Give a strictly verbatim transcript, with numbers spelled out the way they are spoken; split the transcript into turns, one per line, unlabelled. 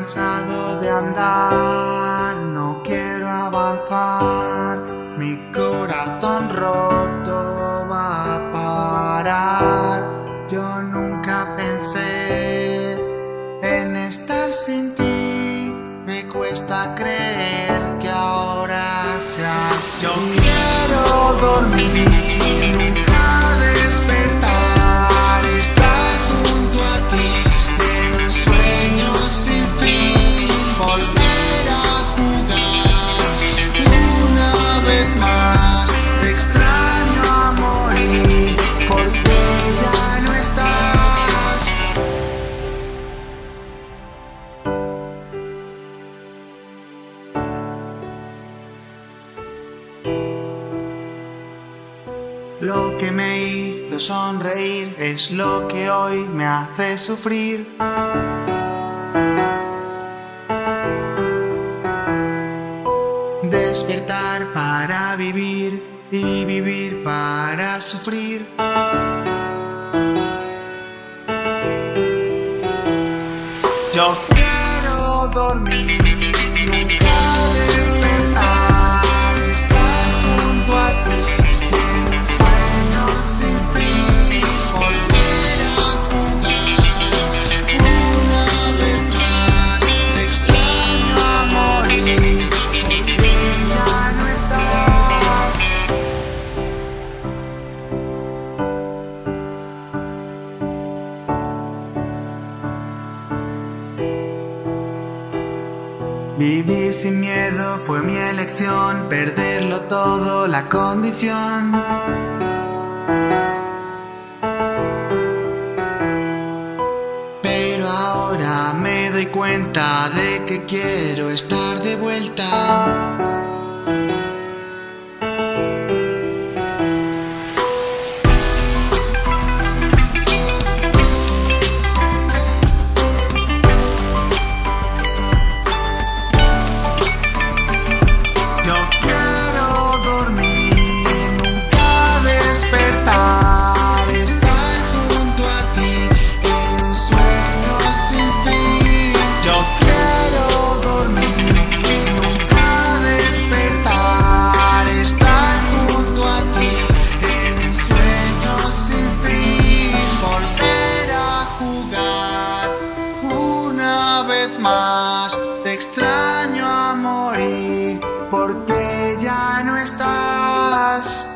cansado de andar, no quiero avanzar, mi corazón roto va a parar. Yo nunca pensé en estar sin ti, me cuesta creer que ahora sea así. Yo quiero dormir, nunca despertar, estar junto a ti en un sueño sin fin, volver a jugar una vez más. Te extraño a morir porque ya no estás. Lo que me hizo sonreír es lo que hoy me hace sufrir. Despertar para vivir y vivir para sufrir. Yo quiero dormir, nunca despertar, estar junto a ti en un sueño sin fin, volver a jugar una vez más. Te extraño a morir porque ya no estás. Vivir sin miedo fue mi elección, perderlo todo la condición. Pero ahora me doy cuenta de que quiero estar de vuelta. Más. Te extraño a morir porque ya no estás.